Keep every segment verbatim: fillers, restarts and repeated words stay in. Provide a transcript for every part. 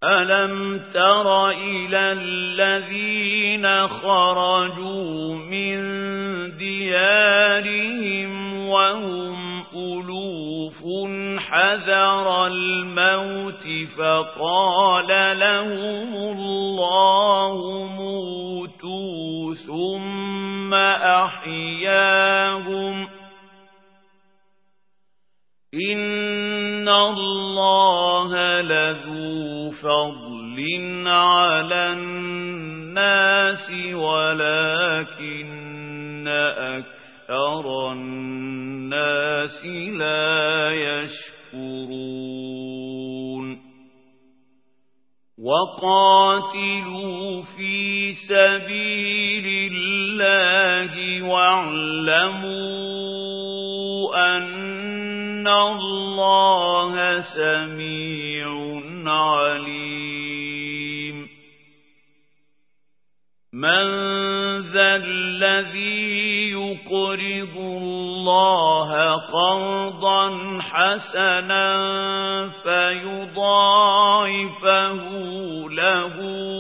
ألم تر إلى الذين خرجوا من ديارهم وهم ألوف حذر الموت فقال لهم الله موتوا ثم أحياهم إن الله لذو فضل على الناس ولكن أكثر الناس لا يشكرون وقاتلوا في سبيل الله واعلموا أن الله سميع عليم من ذا الذي يقرض الله قرضا حسنا فيضاعفه له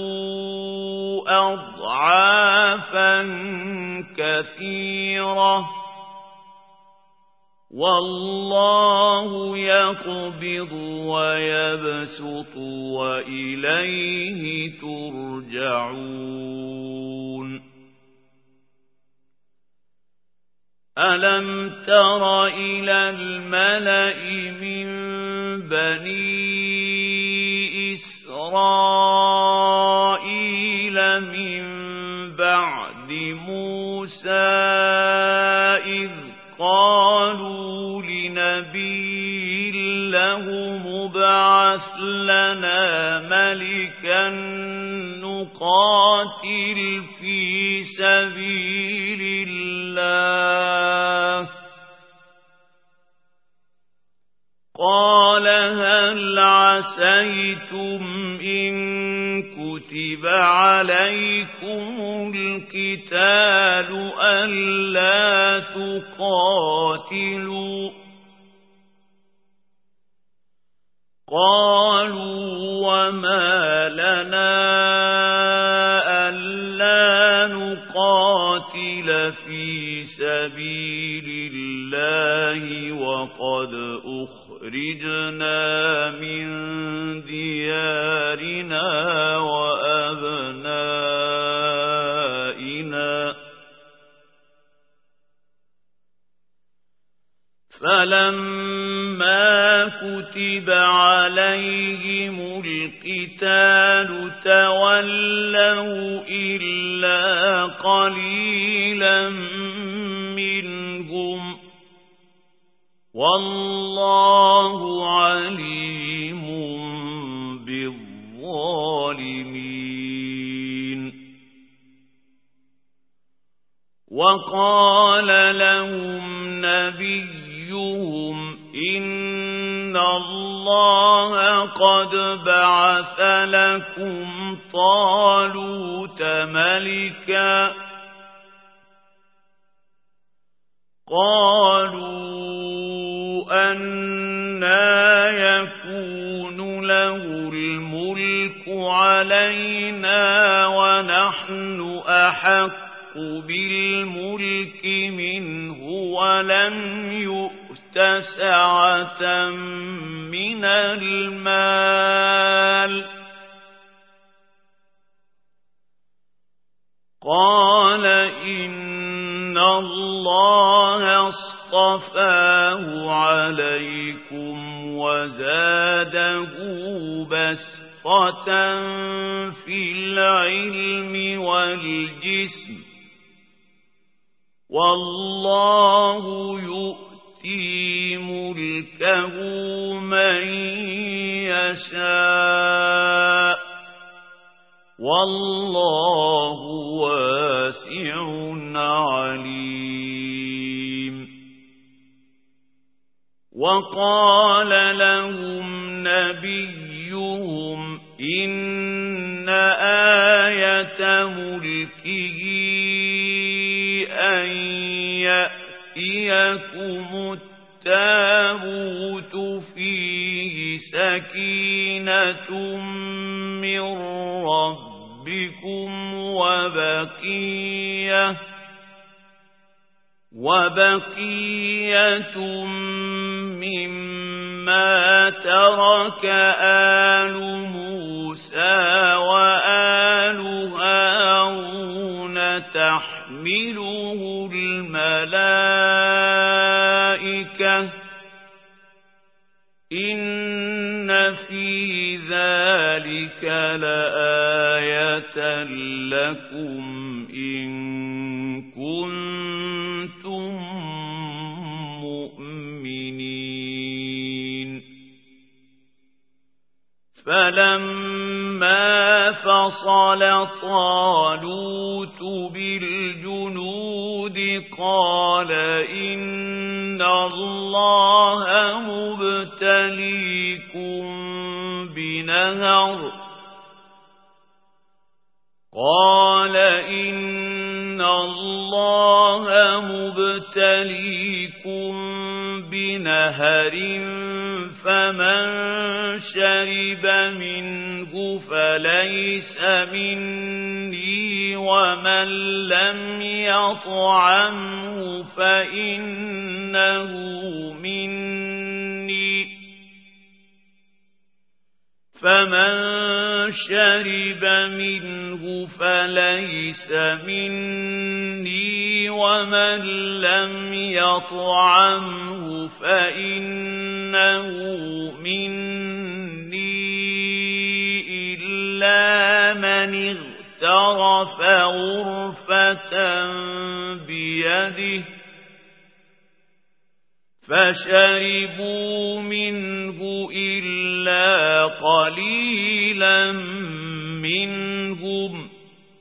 أضعافا كثيرة والله يقبض ويبسط وإليه ترجعون ألم تر إلى الملأ من بني إسرائيل من بعد موسى إذ قالوا لنبي له مبعث لنا ملكا نقاتل في سبيل الله قال هل عسيتم إن كتب عليكم القتال ألا تقاتلوا قالوا وما لنا ألا نقاتل في سبيل الله وقد أخرجنا من ديارنا وأبنائنا فلما كتب عليهم القتال تولوا إلا قليلا منهم والله عليم بالظالمين وقال لهم نبيهم إن الله قد بعث لكم طالوت ملكا قالوا أنى يكون له الملك علينا ونحن أحق بالملك منه ولم يؤت سعة من المال قال إن الله اصطفاه عليكم وزاده بسطة في العلم والجسم والله يؤتي ملكه من يشاء والله واسع عليم وقال لهم نبيهم إن آية ملكه أن يأتيكم التابوت فيه سكينة من ربكم وبقية وبقية مما ترك آل موسى وآل هارون تحمله الملائكة إن في ذلك لآية لكم إن كنتم مؤمنين فلما فصل طالوت بالجنود قال إن الله مبتليكم بنهر قال إن الله مبتليكم بنهر فمن شرب منه فليس مني ومن لم يطعمه فإنه مني فمن شرب منه فليس مني ومن لم يطعمه فإنه مني إلا من اغترف غرفة بيده فشربوا منه إلا قليلا منهم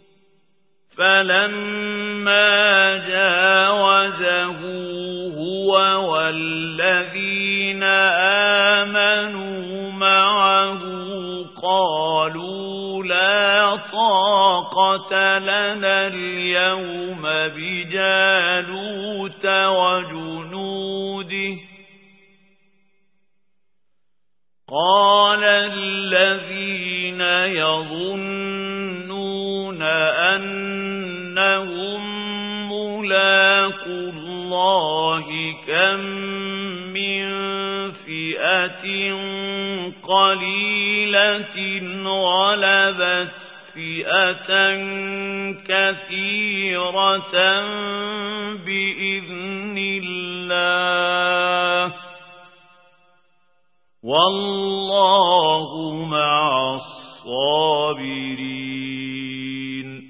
فلما جاوزه هو والذين آمنوا معه قالوا لا طاقة لنا اليوم بجالوت وجنوده قال الذين يظنون أنهم ملاقو الله كم من فئة قليلة غلبت فئة كثيرة بإذن الله والله مع الصابرين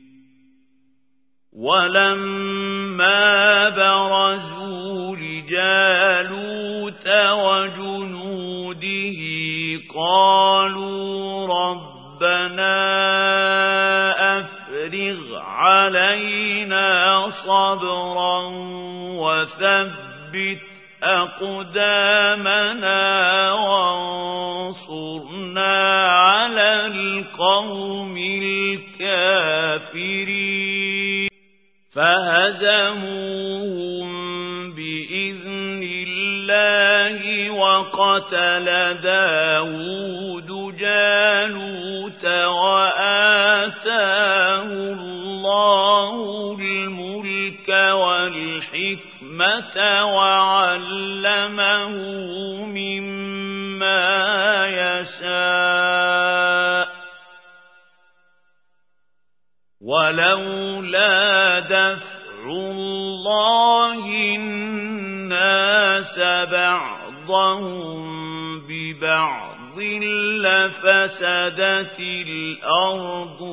ولما برزوا لجالوت وجنوده قالوا ربنا أفرغ علينا صبرا وثبت أقدامنا وانصرنا على القوم الكافرين فهزموهم بإذن الله وقتل داود جالوت وآتاه الله الملك والحكمة وعلمه مما يشاء ولولا دفع الله الناس بعضهم ببعض لفسدت الأرض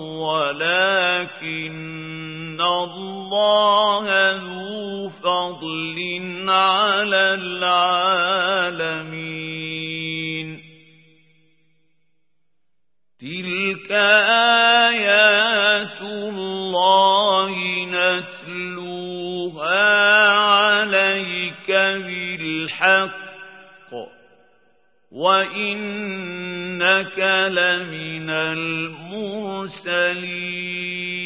ولكن الله ذو فضل على العالمين تلك آيات الله نتلوها عليك بالحق وإنك لمن المرسلين